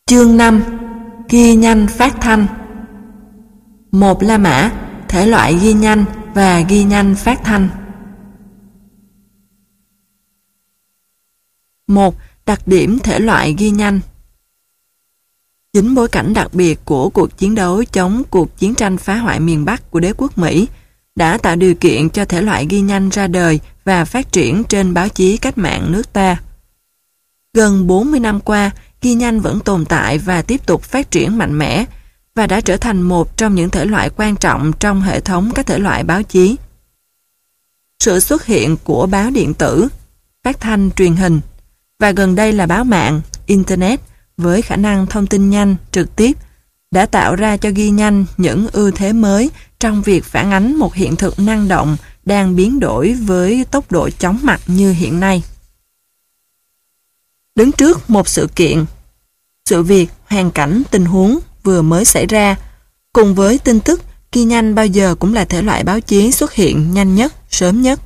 Chương 5. Ghi nhanh phát thanh. Một La Mã, thể loại ghi nhanh và ghi nhanh phát thanh. 1. Đặc điểm thể loại ghi nhanh. Chính bối cảnh đặc biệt của cuộc chiến đấu chống cuộc chiến tranh phá hoại miền Bắc của đế quốc Mỹ đã tạo điều kiện cho thể loại ghi nhanh ra đời và phát triển trên báo chí cách mạng nước ta. Gần 40 năm qua, ghi nhanh vẫn tồn tại và tiếp tục phát triển mạnh mẽ và đã trở thành một trong những thể loại quan trọng trong hệ thống các thể loại báo chí. Sự xuất hiện của báo điện tử, phát thanh truyền hình và gần đây là báo mạng, Internet với khả năng thông tin nhanh, trực tiếp đã tạo ra cho ghi nhanh những ưu thế mới trong việc phản ánh một hiện thực năng động đang biến đổi với tốc độ chóng mặt như hiện nay. Đứng trước một sự kiện, sự việc, hoàn cảnh, tình huống vừa mới xảy ra, cùng với tin tức, ghi nhanh bao giờ cũng là thể loại báo chí xuất hiện nhanh nhất, sớm nhất.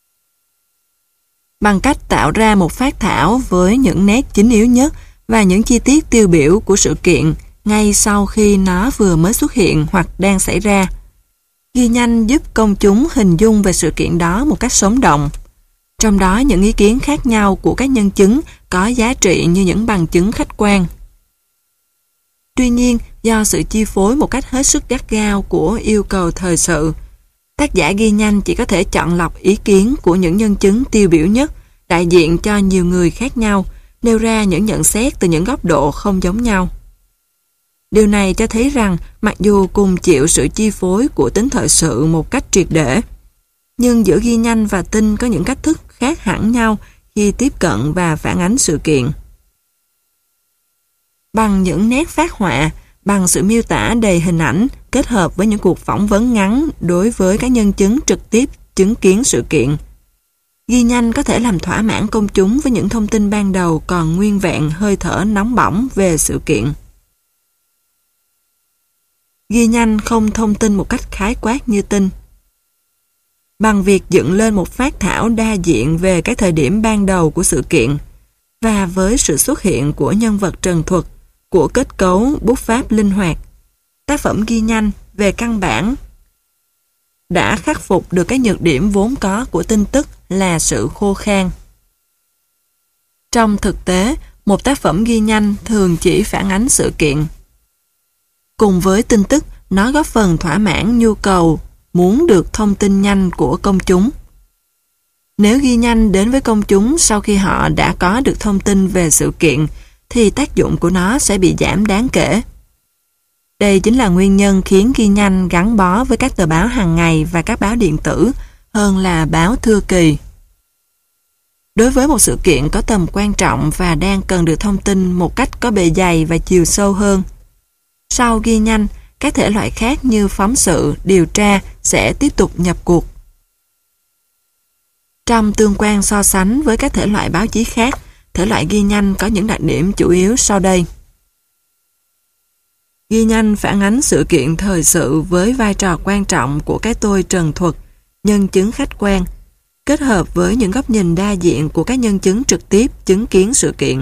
Bằng cách tạo ra một phác thảo với những nét chính yếu nhất và những chi tiết tiêu biểu của sự kiện ngay sau khi nó vừa mới xuất hiện hoặc đang xảy ra, ghi nhanh giúp công chúng hình dung về sự kiện đó một cách sống động. Trong đó những ý kiến khác nhau của các nhân chứng có giá trị như những bằng chứng khách quan. Tuy nhiên, do sự chi phối một cách hết sức gắt gao của yêu cầu thời sự, tác giả ghi nhanh chỉ có thể chọn lọc ý kiến của những nhân chứng tiêu biểu nhất, đại diện cho nhiều người khác nhau, nêu ra những nhận xét từ những góc độ không giống nhau. Điều này cho thấy rằng, mặc dù cùng chịu sự chi phối của tính thời sự một cách triệt để, nhưng giữa ghi nhanh và tin có những cách thức khác hẳn nhau khi tiếp cận và phản ánh sự kiện. Bằng những nét phác họa, bằng sự miêu tả đầy hình ảnh kết hợp với những cuộc phỏng vấn ngắn đối với các nhân chứng trực tiếp chứng kiến sự kiện, ghi nhanh có thể làm thỏa mãn công chúng với những thông tin ban đầu còn nguyên vẹn hơi thở nóng bỏng về sự kiện. Ghi nhanh không thông tin một cách khái quát như tin. Bằng việc dựng lên một phác thảo đa diện về các thời điểm ban đầu của sự kiện và với sự xuất hiện của nhân vật trần thuật, của kết cấu bút pháp linh hoạt, tác phẩm ghi nhanh về căn bản đã khắc phục được các nhược điểm vốn có của tin tức là sự khô khan. Trong thực tế, một tác phẩm ghi nhanh thường chỉ phản ánh sự kiện. Cùng với tin tức, nó góp phần thỏa mãn nhu cầu muốn được thông tin nhanh của công chúng. Nếu ghi nhanh đến với công chúng sau khi họ đã có được thông tin về sự kiện, thì tác dụng của nó sẽ bị giảm đáng kể. Đây chính là nguyên nhân khiến ghi nhanh gắn bó với các tờ báo hàng ngày và các báo điện tử hơn là báo thư kỳ. Đối với một sự kiện có tầm quan trọng và đang cần được thông tin một cách có bề dày và chiều sâu hơn, sau ghi nhanh, các thể loại khác như phóng sự, điều tra sẽ tiếp tục nhập cuộc. Trong tương quan so sánh với các thể loại báo chí khác, thể loại ghi nhanh có những đặc điểm chủ yếu sau đây. Ghi nhanh phản ánh sự kiện thời sự với vai trò quan trọng của cái tôi trần thuật, nhân chứng khách quan, kết hợp với những góc nhìn đa diện của các nhân chứng trực tiếp chứng kiến sự kiện.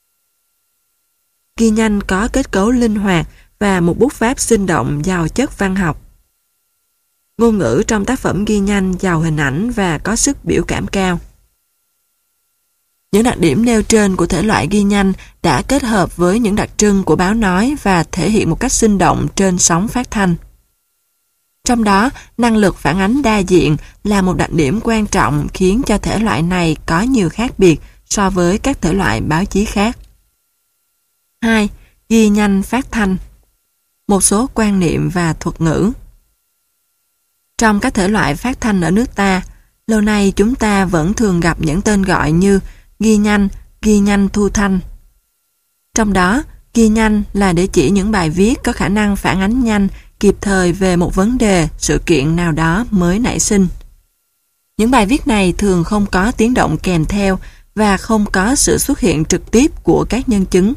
Ghi nhanh có kết cấu linh hoạt và một bút pháp sinh động giàu chất văn học. Ngôn ngữ trong tác phẩm ghi nhanh giàu hình ảnh và có sức biểu cảm cao. Những đặc điểm nêu trên của thể loại ghi nhanh đã kết hợp với những đặc trưng của báo nói và thể hiện một cách sinh động trên sóng phát thanh. Trong đó, năng lực phản ánh đa diện là một đặc điểm quan trọng khiến cho thể loại này có nhiều khác biệt so với các thể loại báo chí khác. 2. Ghi nhanh phát thanh. Một số quan niệm và thuật ngữ. Trong các thể loại phát thanh ở nước ta, lâu nay chúng ta vẫn thường gặp những tên gọi như ghi nhanh thu thanh. Trong đó, ghi nhanh là để chỉ những bài viết có khả năng phản ánh nhanh, kịp thời về một vấn đề, sự kiện nào đó mới nảy sinh. Những bài viết này thường không có tiếng động kèm theo và không có sự xuất hiện trực tiếp của các nhân chứng.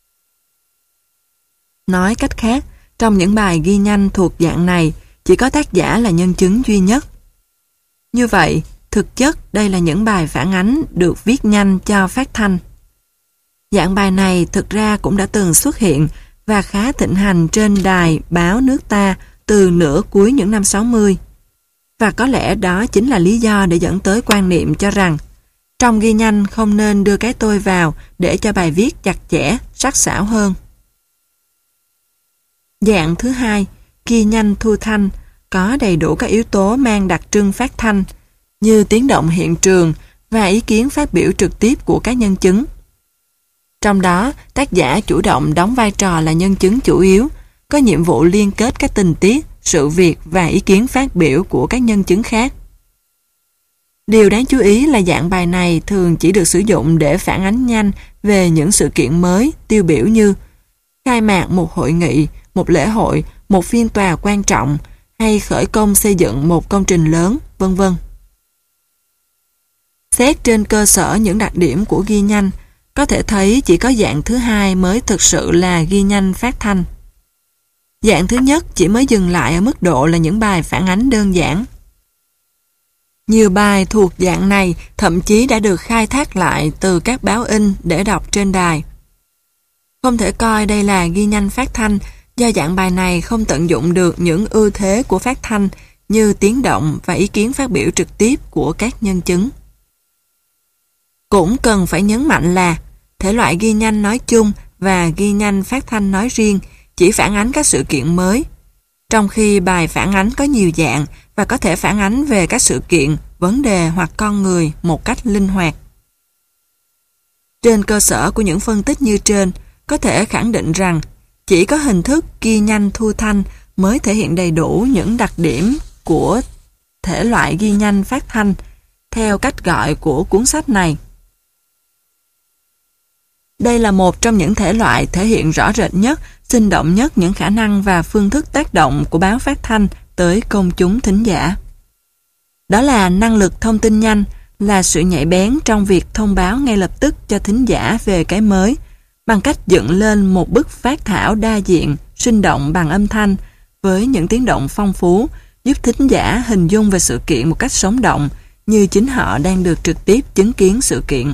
Nói cách khác, trong những bài ghi nhanh thuộc dạng này, chỉ có tác giả là nhân chứng duy nhất. Như vậy, thực chất đây là những bài phản ánh được viết nhanh cho phát thanh. Dạng bài này thực ra cũng đã từng xuất hiện và khá thịnh hành trên đài báo nước ta từ nửa cuối những năm 60. Và có lẽ đó chính là lý do để dẫn tới quan niệm cho rằng trong ghi nhanh không nên đưa cái tôi vào để cho bài viết chặt chẽ, sắc sảo hơn. Dạng thứ hai, ghi nhanh thu thanh, có đầy đủ các yếu tố mang đặc trưng phát thanh như tiếng động hiện trường và ý kiến phát biểu trực tiếp của các nhân chứng. Trong đó, tác giả chủ động đóng vai trò là nhân chứng chủ yếu, có nhiệm vụ liên kết các tình tiết, sự việc và ý kiến phát biểu của các nhân chứng khác. Điều đáng chú ý là dạng bài này thường chỉ được sử dụng để phản ánh nhanh về những sự kiện mới, tiêu biểu như khai mạc một hội nghị, một lễ hội, một phiên tòa quan trọng hay khởi công xây dựng một công trình lớn, vân vân. Xét trên cơ sở những đặc điểm của ghi nhanh, có thể thấy chỉ có dạng thứ hai mới thực sự là ghi nhanh phát thanh. Dạng thứ nhất chỉ mới dừng lại ở mức độ là những bài phản ánh đơn giản. Nhiều bài thuộc dạng này thậm chí đã được khai thác lại từ các báo in để đọc trên đài. Không thể coi đây là ghi nhanh phát thanh do dạng bài này không tận dụng được những ưu thế của phát thanh như tiếng động và ý kiến phát biểu trực tiếp của các nhân chứng. Cũng cần phải nhấn mạnh là thể loại ghi nhanh nói chung và ghi nhanh phát thanh nói riêng chỉ phản ánh các sự kiện mới, trong khi bài phản ánh có nhiều dạng và có thể phản ánh về các sự kiện, vấn đề hoặc con người một cách linh hoạt. Trên cơ sở của những phân tích như trên, có thể khẳng định rằng chỉ có hình thức ghi nhanh thu thanh mới thể hiện đầy đủ những đặc điểm của thể loại ghi nhanh phát thanh, theo cách gọi của cuốn sách này. Đây là một trong những thể loại thể hiện rõ rệt nhất, sinh động nhất những khả năng và phương thức tác động của báo phát thanh tới công chúng thính giả. Đó là năng lực thông tin nhanh, là sự nhạy bén trong việc thông báo ngay lập tức cho thính giả về cái mới, bằng cách dựng lên một bức phát thảo đa diện, sinh động bằng âm thanh, với những tiếng động phong phú, giúp thính giả hình dung về sự kiện một cách sống động, như chính họ đang được trực tiếp chứng kiến sự kiện.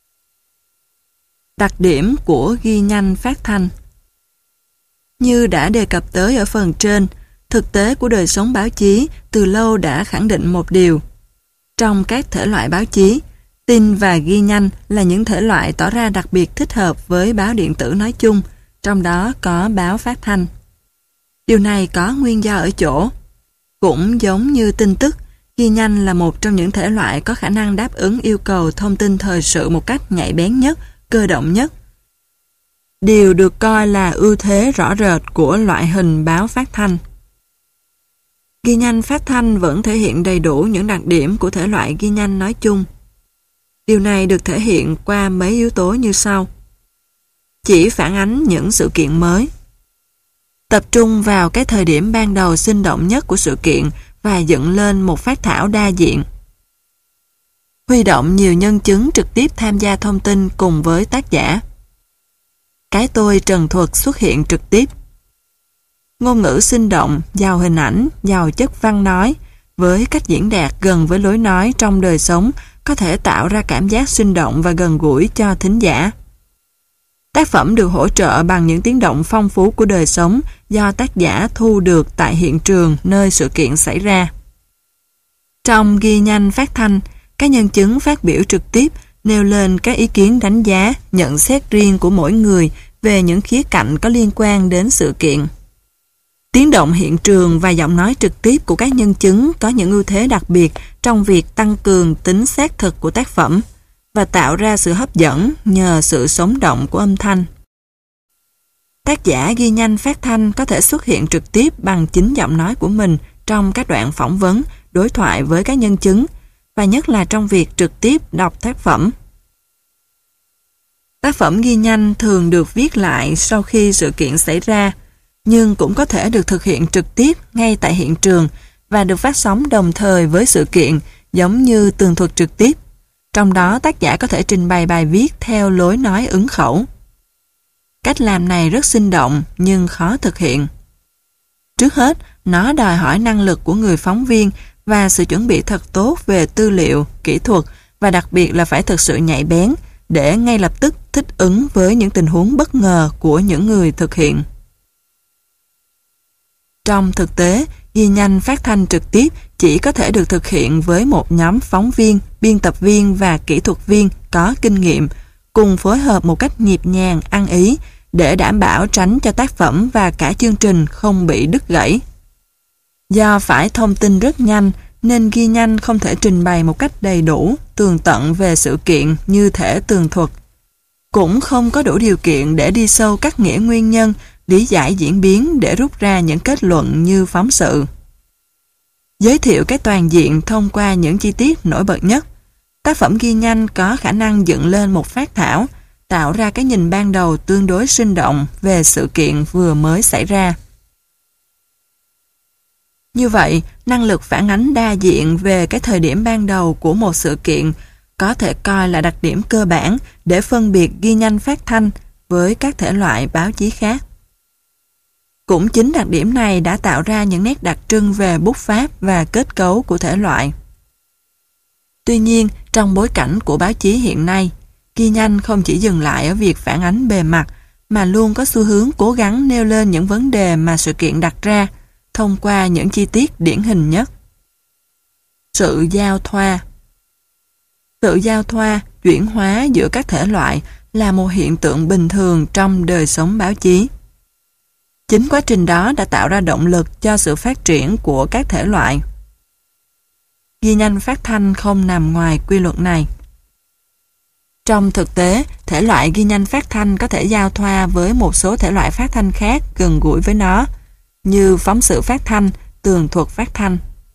Đặc điểm của ghi nhanh phát thanh. Như đã đề cập tới ở phần trên, thực tế của đời sống báo chí từ lâu đã khẳng định một điều. Trong các thể loại báo chí, tin và ghi nhanh là những thể loại tỏ ra đặc biệt thích hợp với báo điện tử nói chung, trong đó có báo phát thanh. Điều này có nguyên do ở chỗ. Cũng giống như tin tức, ghi nhanh là một trong những thể loại có khả năng đáp ứng yêu cầu thông tin thời sự một cách nhạy bén nhất, cơ động nhất. Điều được coi là ưu thế rõ rệt của loại hình báo phát thanh. Ghi nhanh phát thanh vẫn thể hiện đầy đủ những đặc điểm của thể loại ghi nhanh nói chung. Điều này được thể hiện qua mấy yếu tố như sau. Chỉ phản ánh những sự kiện mới. Tập trung vào cái thời điểm ban đầu sinh động nhất của sự kiện và dựng lên một phát thảo đa diện. Huy động nhiều nhân chứng trực tiếp tham gia thông tin cùng với tác giả. Cái tôi trần thuật xuất hiện trực tiếp. Ngôn ngữ sinh động, giàu hình ảnh, giàu chất văn nói, với cách diễn đạt gần với lối nói trong đời sống có thể tạo ra cảm giác sinh động và gần gũi cho thính giả. Tác phẩm được hỗ trợ bằng những tiếng động phong phú của đời sống do tác giả thu được tại hiện trường nơi sự kiện xảy ra. Trong ghi nhanh phát thanh, các nhân chứng phát biểu trực tiếp nêu lên các ý kiến đánh giá, nhận xét riêng của mỗi người về những khía cạnh có liên quan đến sự kiện. Tiếng động hiện trường và giọng nói trực tiếp của các nhân chứng có những ưu thế đặc biệt trong việc tăng cường tính xác thực của tác phẩm và tạo ra sự hấp dẫn nhờ sự sống động của âm thanh. Tác giả ghi nhanh phát thanh có thể xuất hiện trực tiếp bằng chính giọng nói của mình trong các đoạn phỏng vấn, đối thoại với các nhân chứng, và nhất là trong việc trực tiếp đọc tác phẩm. Tác phẩm ghi nhanh thường được viết lại sau khi sự kiện xảy ra, nhưng cũng có thể được thực hiện trực tiếp ngay tại hiện trường và được phát sóng đồng thời với sự kiện, giống như tường thuật trực tiếp. Trong đó tác giả có thể trình bày bài viết theo lối nói ứng khẩu. Cách làm này rất sinh động nhưng khó thực hiện. Trước hết, nó đòi hỏi năng lực của người phóng viên và sự chuẩn bị thật tốt về tư liệu, kỹ thuật và đặc biệt là phải thực sự nhạy bén để ngay lập tức thích ứng với những tình huống bất ngờ của những người thực hiện. Trong thực tế, ghi nhanh phát thanh trực tiếp chỉ có thể được thực hiện với một nhóm phóng viên, biên tập viên và kỹ thuật viên có kinh nghiệm, cùng phối hợp một cách nhịp nhàng, ăn ý để đảm bảo tránh cho tác phẩm và cả chương trình không bị đứt gãy. Do phải thông tin rất nhanh, nên ghi nhanh không thể trình bày một cách đầy đủ, tường tận về sự kiện như thể tường thuật. Cũng không có đủ điều kiện để đi sâu cắt nghĩa nguyên nhân, lý giải diễn biến để rút ra những kết luận như phóng sự. Giới thiệu cái toàn diện thông qua những chi tiết nổi bật nhất. Tác phẩm ghi nhanh có khả năng dựng lên một phác thảo, tạo ra cái nhìn ban đầu tương đối sinh động về sự kiện vừa mới xảy ra. Như vậy, năng lực phản ánh đa diện về cái thời điểm ban đầu của một sự kiện có thể coi là đặc điểm cơ bản để phân biệt ghi nhanh phát thanh với các thể loại báo chí khác. Cũng chính đặc điểm này đã tạo ra những nét đặc trưng về bút pháp và kết cấu của thể loại. Tuy nhiên, trong bối cảnh của báo chí hiện nay, ghi nhanh không chỉ dừng lại ở việc phản ánh bề mặt, mà luôn có xu hướng cố gắng nêu lên những vấn đề mà sự kiện đặt ra, thông qua những chi tiết điển hình nhất. Sự giao thoa. Sự giao thoa, chuyển hóa giữa các thể loại là một hiện tượng bình thường trong đời sống báo chí. Chính quá trình đó đã tạo ra động lực cho sự phát triển của các thể loại. Ghi nhanh phát thanh không nằm ngoài quy luật này. Trong thực tế, thể loại ghi nhanh phát thanh có thể giao thoa với một số thể loại phát thanh khác gần gũi với nó, như phóng sự phát thanh, tường thuật phát thanh.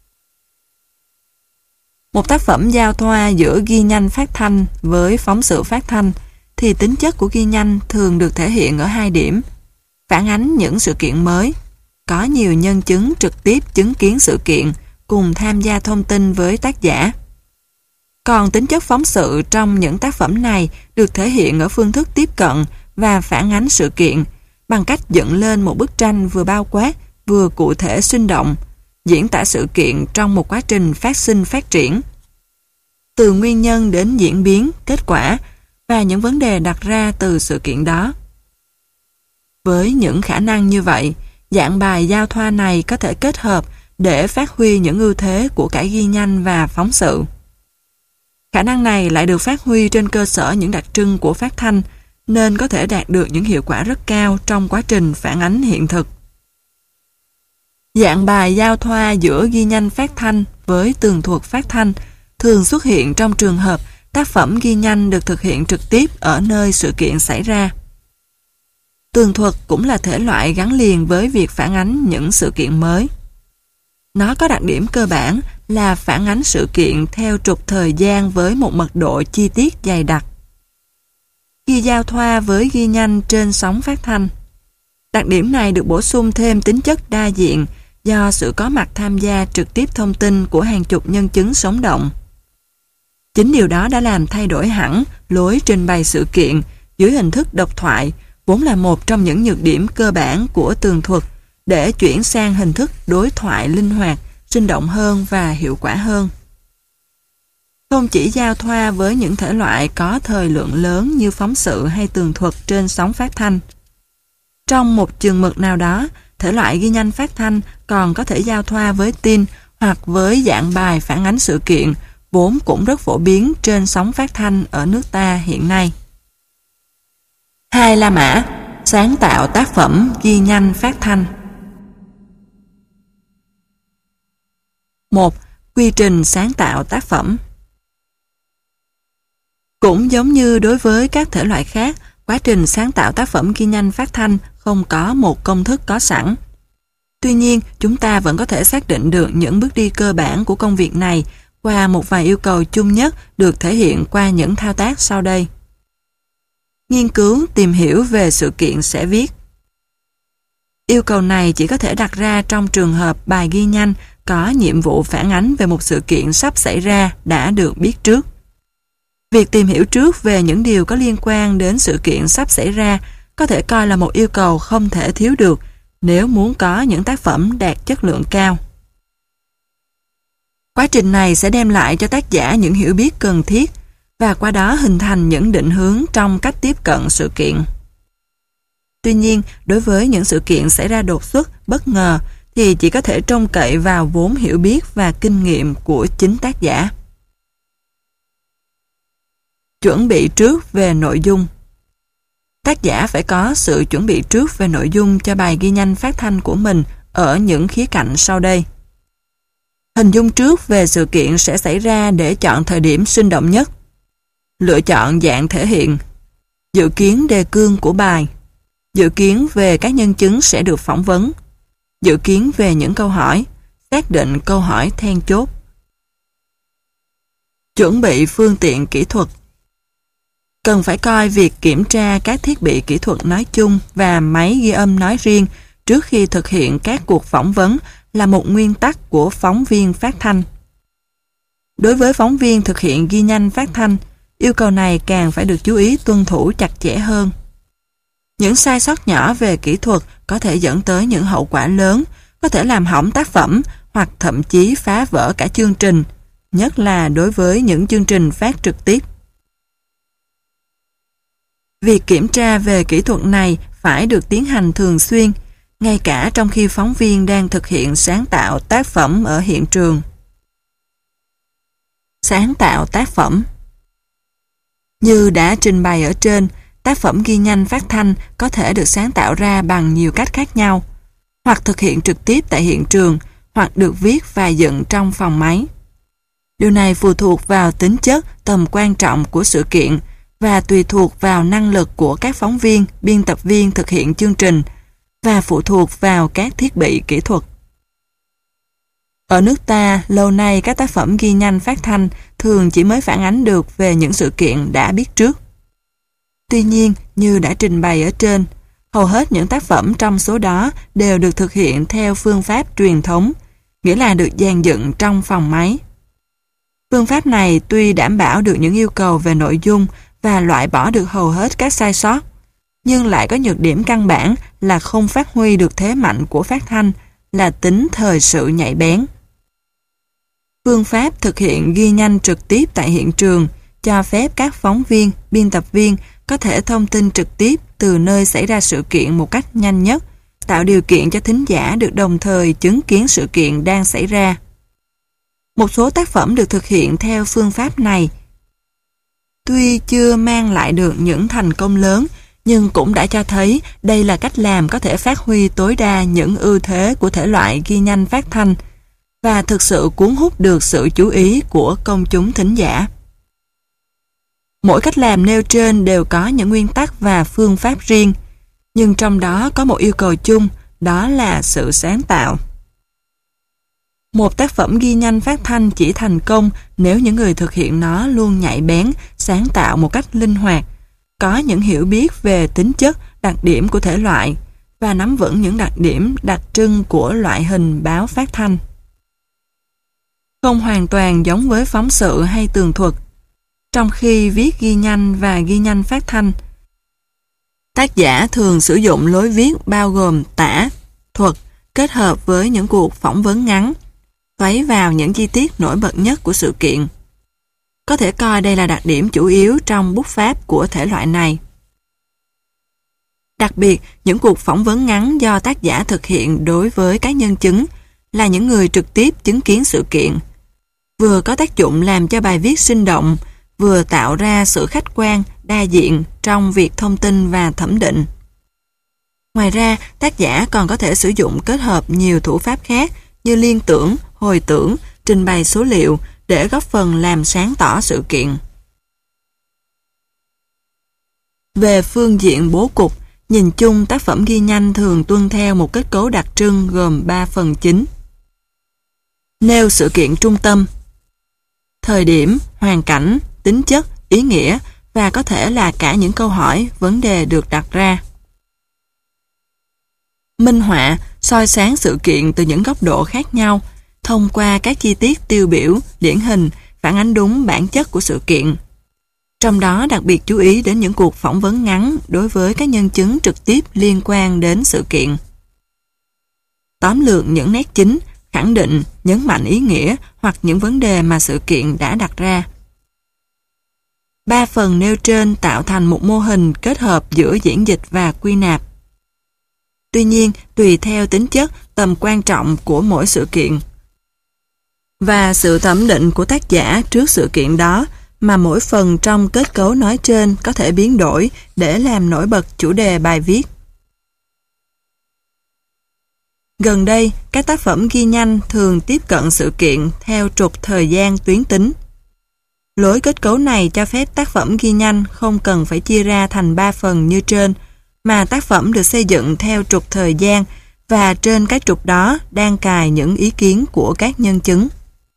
Một tác phẩm giao thoa giữa ghi nhanh phát thanh với phóng sự phát thanh thì tính chất của ghi nhanh thường được thể hiện ở hai điểm: phản ánh những sự kiện mới, có nhiều nhân chứng trực tiếp chứng kiến sự kiện cùng tham gia thông tin với tác giả. Còn tính chất phóng sự trong những tác phẩm này được thể hiện ở phương thức tiếp cận và phản ánh sự kiện bằng cách dựng lên một bức tranh vừa bao quát vừa cụ thể sinh động, diễn tả sự kiện trong một quá trình phát sinh phát triển. Từ nguyên nhân đến diễn biến, kết quả và những vấn đề đặt ra từ sự kiện đó. Với những khả năng như vậy, dạng bài giao thoa này có thể kết hợp để phát huy những ưu thế của cả ghi nhanh và phóng sự. Khả năng này lại được phát huy trên cơ sở những đặc trưng của phát thanh, nên có thể đạt được những hiệu quả rất cao trong quá trình phản ánh hiện thực. Dạng bài giao thoa giữa ghi nhanh phát thanh với tường thuật phát thanh thường xuất hiện trong trường hợp tác phẩm ghi nhanh được thực hiện trực tiếp ở nơi sự kiện xảy ra. Tường thuật cũng là thể loại gắn liền với việc phản ánh những sự kiện mới. Nó có đặc điểm cơ bản là phản ánh sự kiện theo trục thời gian với một mật độ chi tiết dày đặc. Khi giao thoa với ghi nhanh trên sóng phát thanh, đặc điểm này được bổ sung thêm tính chất đa diện do sự có mặt tham gia trực tiếp thông tin của hàng chục nhân chứng sống động. Chính điều đó đã làm thay đổi hẳn lối trình bày sự kiện dưới hình thức độc thoại, vốn là một trong những nhược điểm cơ bản của tường thuật, để chuyển sang hình thức đối thoại linh hoạt, sinh động hơn và hiệu quả hơn. Không chỉ giao thoa với những thể loại có thời lượng lớn như phóng sự hay tường thuật trên sóng phát thanh. Trong một chừng mực nào đó, thể loại ghi nhanh phát thanh còn có thể giao thoa với tin hoặc với dạng bài phản ánh sự kiện, vốn cũng rất phổ biến trên sóng phát thanh ở nước ta hiện nay. 2. La Mã, sáng tạo tác phẩm ghi nhanh phát thanh. 1. Quy trình sáng tạo tác phẩm. Cũng giống như đối với các thể loại khác, quá trình sáng tạo tác phẩm ghi nhanh phát thanh không có một công thức có sẵn. Tuy nhiên, chúng ta vẫn có thể xác định được những bước đi cơ bản của công việc này qua một vài yêu cầu chung nhất được thể hiện qua những thao tác sau đây. Nghiên cứu, tìm hiểu về sự kiện sẽ viết. Yêu cầu này chỉ có thể đặt ra trong trường hợp bài ghi nhanh có nhiệm vụ phản ánh về một sự kiện sắp xảy ra đã được biết trước. Việc tìm hiểu trước về những điều có liên quan đến sự kiện sắp xảy ra có thể coi là một yêu cầu không thể thiếu được nếu muốn có những tác phẩm đạt chất lượng cao. Quá trình này sẽ đem lại cho tác giả những hiểu biết cần thiết, và qua đó hình thành những định hướng trong cách tiếp cận sự kiện. Tuy nhiên, đối với những sự kiện xảy ra đột xuất, bất ngờ, thì chỉ có thể trông cậy vào vốn hiểu biết và kinh nghiệm của chính tác giả. Chuẩn bị trước về nội dung. Tác giả phải có sự chuẩn bị trước về nội dung cho bài ghi nhanh phát thanh của mình ở những khía cạnh sau đây. Hình dung trước về sự kiện sẽ xảy ra để chọn thời điểm sinh động nhất. Lựa chọn dạng thể hiện. Dự kiến đề cương của bài. Dự kiến về các nhân chứng sẽ được phỏng vấn. Dự kiến về những câu hỏi. Xác định câu hỏi then chốt. Chuẩn bị phương tiện kỹ thuật. Cần phải coi việc kiểm tra các thiết bị kỹ thuật nói chung và máy ghi âm nói riêng trước khi thực hiện các cuộc phỏng vấn là một nguyên tắc của phóng viên phát thanh. Đối với phóng viên thực hiện ghi nhanh phát thanh, yêu cầu này càng phải được chú ý tuân thủ chặt chẽ hơn. Những sai sót nhỏ về kỹ thuật có thể dẫn tới những hậu quả lớn, có thể làm hỏng tác phẩm hoặc thậm chí phá vỡ cả chương trình, nhất là đối với những chương trình phát trực tiếp. Việc kiểm tra về kỹ thuật này phải được tiến hành thường xuyên, ngay cả trong khi phóng viên đang thực hiện sáng tạo tác phẩm ở hiện trường. Sáng tạo tác phẩm. Như đã trình bày ở trên, tác phẩm ghi nhanh phát thanh có thể được sáng tạo ra bằng nhiều cách khác nhau, hoặc thực hiện trực tiếp tại hiện trường, hoặc được viết và dựng trong phòng máy. Điều này phụ thuộc vào tính chất, tầm quan trọng của sự kiện và tùy thuộc vào năng lực của các phóng viên, biên tập viên thực hiện chương trình và phụ thuộc vào các thiết bị kỹ thuật. Ở nước ta, lâu nay các tác phẩm ghi nhanh phát thanh thường chỉ mới phản ánh được về những sự kiện đã biết trước. Tuy nhiên, như đã trình bày ở trên, hầu hết những tác phẩm trong số đó đều được thực hiện theo phương pháp truyền thống, nghĩa là được dàn dựng trong phòng máy. Phương pháp này tuy đảm bảo được những yêu cầu về nội dung và loại bỏ được hầu hết các sai sót, nhưng lại có nhược điểm căn bản là không phát huy được thế mạnh của phát thanh là tính thời sự nhạy bén. Phương pháp thực hiện ghi nhanh trực tiếp tại hiện trường cho phép các phóng viên, biên tập viên có thể thông tin trực tiếp từ nơi xảy ra sự kiện một cách nhanh nhất, tạo điều kiện cho thính giả được đồng thời chứng kiến sự kiện đang xảy ra. Một số tác phẩm được thực hiện theo phương pháp này tuy chưa mang lại được những thành công lớn, nhưng cũng đã cho thấy đây là cách làm có thể phát huy tối đa những ưu thế của thể loại ghi nhanh phát thanh và thực sự cuốn hút được sự chú ý của công chúng thính giả. Mỗi cách làm nêu trên đều có những nguyên tắc và phương pháp riêng, nhưng trong đó có một yêu cầu chung, đó là sự sáng tạo. Một tác phẩm ghi nhanh phát thanh chỉ thành công nếu những người thực hiện nó luôn nhạy bén, sáng tạo một cách linh hoạt, có những hiểu biết về tính chất, đặc điểm của thể loại và nắm vững những đặc điểm đặc trưng của loại hình báo phát thanh. Không hoàn toàn giống với phóng sự hay tường thuật. Trong khi viết ghi nhanh và ghi nhanh phát thanh, tác giả thường sử dụng lối viết bao gồm tả, thuật kết hợp với những cuộc phỏng vấn ngắn, xoáy vào những chi tiết nổi bật nhất của sự kiện. Có thể coi đây là đặc điểm chủ yếu trong bút pháp của thể loại này. Đặc biệt, những cuộc phỏng vấn ngắn do tác giả thực hiện đối với các nhân chứng là những người trực tiếp chứng kiến sự kiện, vừa có tác dụng làm cho bài viết sinh động, vừa tạo ra sự khách quan, đa diện trong việc thông tin và thẩm định. Ngoài ra, tác giả còn có thể sử dụng kết hợp nhiều thủ pháp khác như liên tưởng, hồi tưởng, trình bày số liệu để góp phần làm sáng tỏ sự kiện. Về phương diện bố cục, nhìn chung tác phẩm ghi nhanh thường tuân theo một kết cấu đặc trưng gồm 3 phần chính. Nêu sự kiện trung tâm, thời điểm, hoàn cảnh, tính chất, ý nghĩa và có thể là cả những câu hỏi, vấn đề được đặt ra. Minh họa, soi sáng sự kiện từ những góc độ khác nhau, thông qua các chi tiết tiêu biểu, điển hình, phản ánh đúng bản chất của sự kiện. Trong đó đặc biệt chú ý đến những cuộc phỏng vấn ngắn đối với các nhân chứng trực tiếp liên quan đến sự kiện. Tóm lược những nét chính, khẳng định, nhấn mạnh ý nghĩa hoặc những vấn đề mà sự kiện đã đặt ra. Ba phần nêu trên tạo thành một mô hình kết hợp giữa diễn dịch và quy nạp. Tuy nhiên, tùy theo tính chất, tầm quan trọng của mỗi sự kiện và sự thẩm định của tác giả trước sự kiện đó, mà mỗi phần trong kết cấu nói trên có thể biến đổi để làm nổi bật chủ đề bài viết. Gần đây, các tác phẩm ghi nhanh thường tiếp cận sự kiện theo trục thời gian tuyến tính. Lối kết cấu này cho phép tác phẩm ghi nhanh không cần phải chia ra thành 3 phần như trên, mà tác phẩm được xây dựng theo trục thời gian và trên cái trục đó đang cài những ý kiến của các nhân chứng.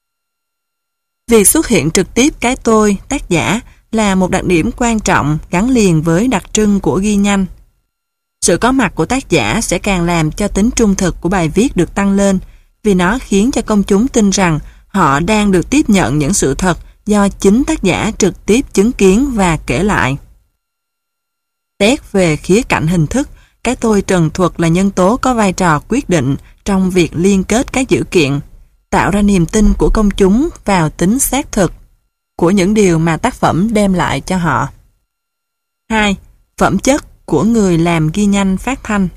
Việc xuất hiện trực tiếp cái tôi, tác giả là một đặc điểm quan trọng gắn liền với đặc trưng của ghi nhanh. Sự có mặt của tác giả sẽ càng làm cho tính trung thực của bài viết được tăng lên, vì nó khiến cho công chúng tin rằng họ đang được tiếp nhận những sự thật do chính tác giả trực tiếp chứng kiến và kể lại. Xét về khía cạnh hình thức, cái tôi trần thuật là nhân tố có vai trò quyết định trong việc liên kết các dữ kiện, tạo ra niềm tin của công chúng vào tính xác thực của những điều mà tác phẩm đem lại cho họ. 2. Phẩm chất của người làm ghi nhanh phát thanh.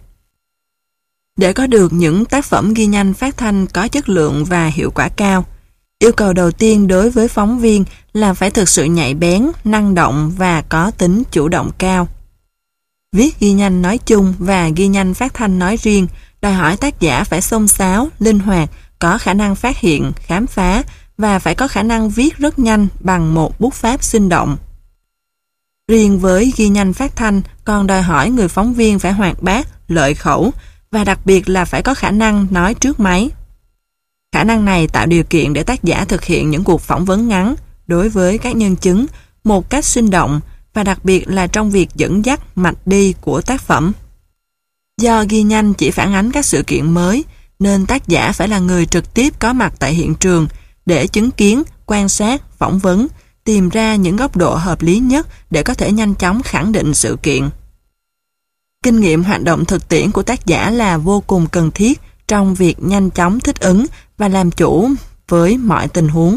Để có được những tác phẩm ghi nhanh phát thanh có chất lượng và hiệu quả cao, yêu cầu đầu tiên đối với phóng viên là phải thực sự nhạy bén, năng động và có tính chủ động cao. Viết ghi nhanh nói chung và ghi nhanh phát thanh nói riêng đòi hỏi tác giả phải xông xáo, linh hoạt, có khả năng phát hiện, khám phá và phải có khả năng viết rất nhanh bằng một bút pháp sinh động. Riêng với ghi nhanh phát thanh còn đòi hỏi người phóng viên phải hoạt bát, lợi khẩu và đặc biệt là phải có khả năng nói trước máy. Khả năng này tạo điều kiện để tác giả thực hiện những cuộc phỏng vấn ngắn đối với các nhân chứng một cách sinh động và đặc biệt là trong việc dẫn dắt mạch đi của tác phẩm. Do ghi nhanh chỉ phản ánh các sự kiện mới, nên tác giả phải là người trực tiếp có mặt tại hiện trường để chứng kiến, quan sát, phỏng vấn, tìm ra những góc độ hợp lý nhất để có thể nhanh chóng khẳng định sự kiện. Kinh nghiệm hoạt động thực tiễn của tác giả là vô cùng cần thiết trong việc nhanh chóng thích ứng và làm chủ với mọi tình huống.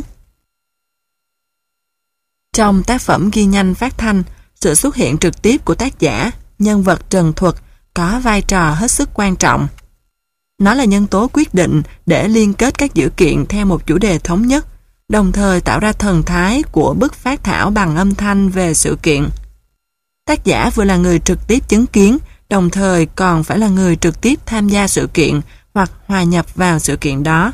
Trong tác phẩm ghi nhanh phát thanh, sự xuất hiện trực tiếp của tác giả, nhân vật trần thuật, có vai trò hết sức quan trọng. Nó là nhân tố quyết định để liên kết các dữ kiện theo một chủ đề thống nhất, đồng thời tạo ra thần thái của bức phát thảo bằng âm thanh về sự kiện. Tác giả vừa là người trực tiếp chứng kiến, đồng thời còn phải là người trực tiếp tham gia sự kiện hoặc hòa nhập vào sự kiện đó.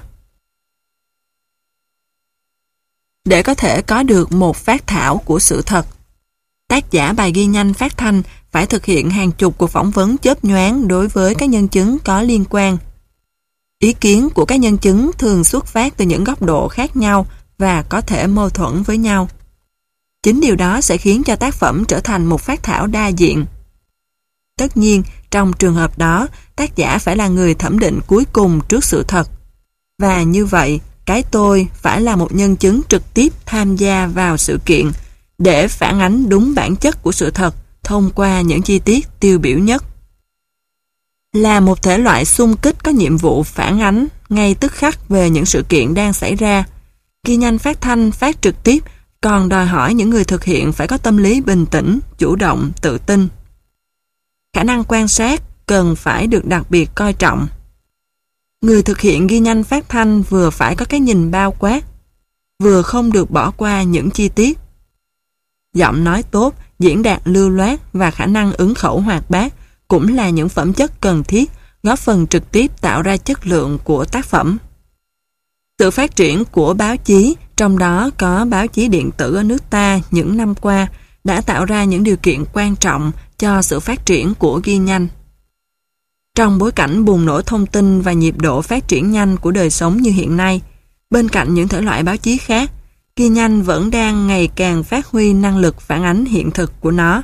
Để có thể có được một phát thảo của sự thật, tác giả bài ghi nhanh phát thanh phải thực hiện hàng chục cuộc phỏng vấn chớp nhoáng đối với các nhân chứng có liên quan. Ý kiến của các nhân chứng thường xuất phát từ những góc độ khác nhau và có thể mâu thuẫn với nhau. Chính điều đó sẽ khiến cho tác phẩm trở thành một phát thảo đa diện. Tất nhiên, trong trường hợp đó, tác giả phải là người thẩm định cuối cùng trước sự thật. Và như vậy, cái tôi phải là một nhân chứng trực tiếp tham gia vào sự kiện để phản ánh đúng bản chất của sự thật thông qua những chi tiết tiêu biểu nhất. Là một thể loại xung kích có nhiệm vụ phản ánh ngay tức khắc về những sự kiện đang xảy ra, ghi nhanh phát thanh phát trực tiếp còn đòi hỏi những người thực hiện phải có tâm lý bình tĩnh, chủ động, tự tin. Khả năng quan sát cần phải được đặc biệt coi trọng. Người thực hiện ghi nhanh phát thanh vừa phải có cái nhìn bao quát, vừa không được bỏ qua những chi tiết. Giọng nói tốt, diễn đạt lưu loát và khả năng ứng khẩu hoạt bát cũng là những phẩm chất cần thiết, góp phần trực tiếp tạo ra chất lượng của tác phẩm. Sự phát triển của báo chí, trong đó có báo chí điện tử ở nước ta những năm qua, đã tạo ra những điều kiện quan trọng cho sự phát triển của ghi nhanh. Trong bối cảnh bùng nổ thông tin và nhịp độ phát triển nhanh của đời sống như hiện nay, bên cạnh những thể loại báo chí khác, ghi nhanh vẫn đang ngày càng phát huy năng lực phản ánh hiện thực của nó.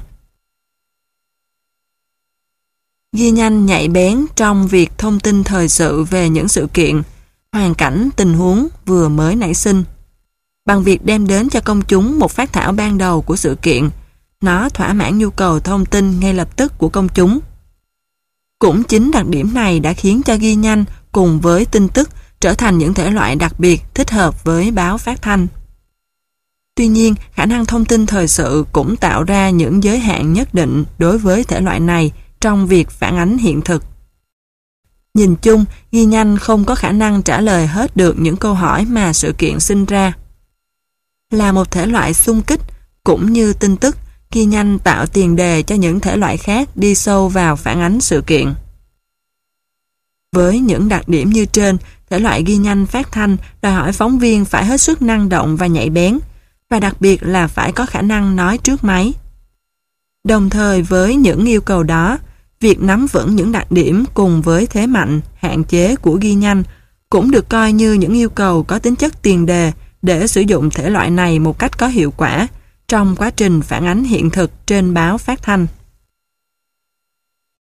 Ghi nhanh nhạy bén trong việc thông tin thời sự về những sự kiện, hoàn cảnh, tình huống vừa mới nảy sinh. Bằng việc đem đến cho công chúng một phát thảo ban đầu của sự kiện, nó thỏa mãn nhu cầu thông tin ngay lập tức của công chúng. Cũng chính đặc điểm này đã khiến cho ghi nhanh cùng với tin tức trở thành những thể loại đặc biệt thích hợp với báo phát thanh. Tuy nhiên, khả năng thông tin thời sự cũng tạo ra những giới hạn nhất định đối với thể loại này trong việc phản ánh hiện thực. Nhìn chung, ghi nhanh không có khả năng trả lời hết được những câu hỏi mà sự kiện sinh ra. Là một thể loại xung kích, cũng như tin tức, ghi nhanh tạo tiền đề cho những thể loại khác đi sâu vào phản ánh sự kiện. Với những đặc điểm như trên, thể loại ghi nhanh phát thanh đòi hỏi phóng viên phải hết sức năng động và nhạy bén, và đặc biệt là phải có khả năng nói trước máy. Đồng thời với những yêu cầu đó, việc nắm vững những đặc điểm cùng với thế mạnh, hạn chế của ghi nhanh cũng được coi như những yêu cầu có tính chất tiền đề để sử dụng thể loại này một cách có hiệu quả trong quá trình phản ánh hiện thực trên báo phát thanh.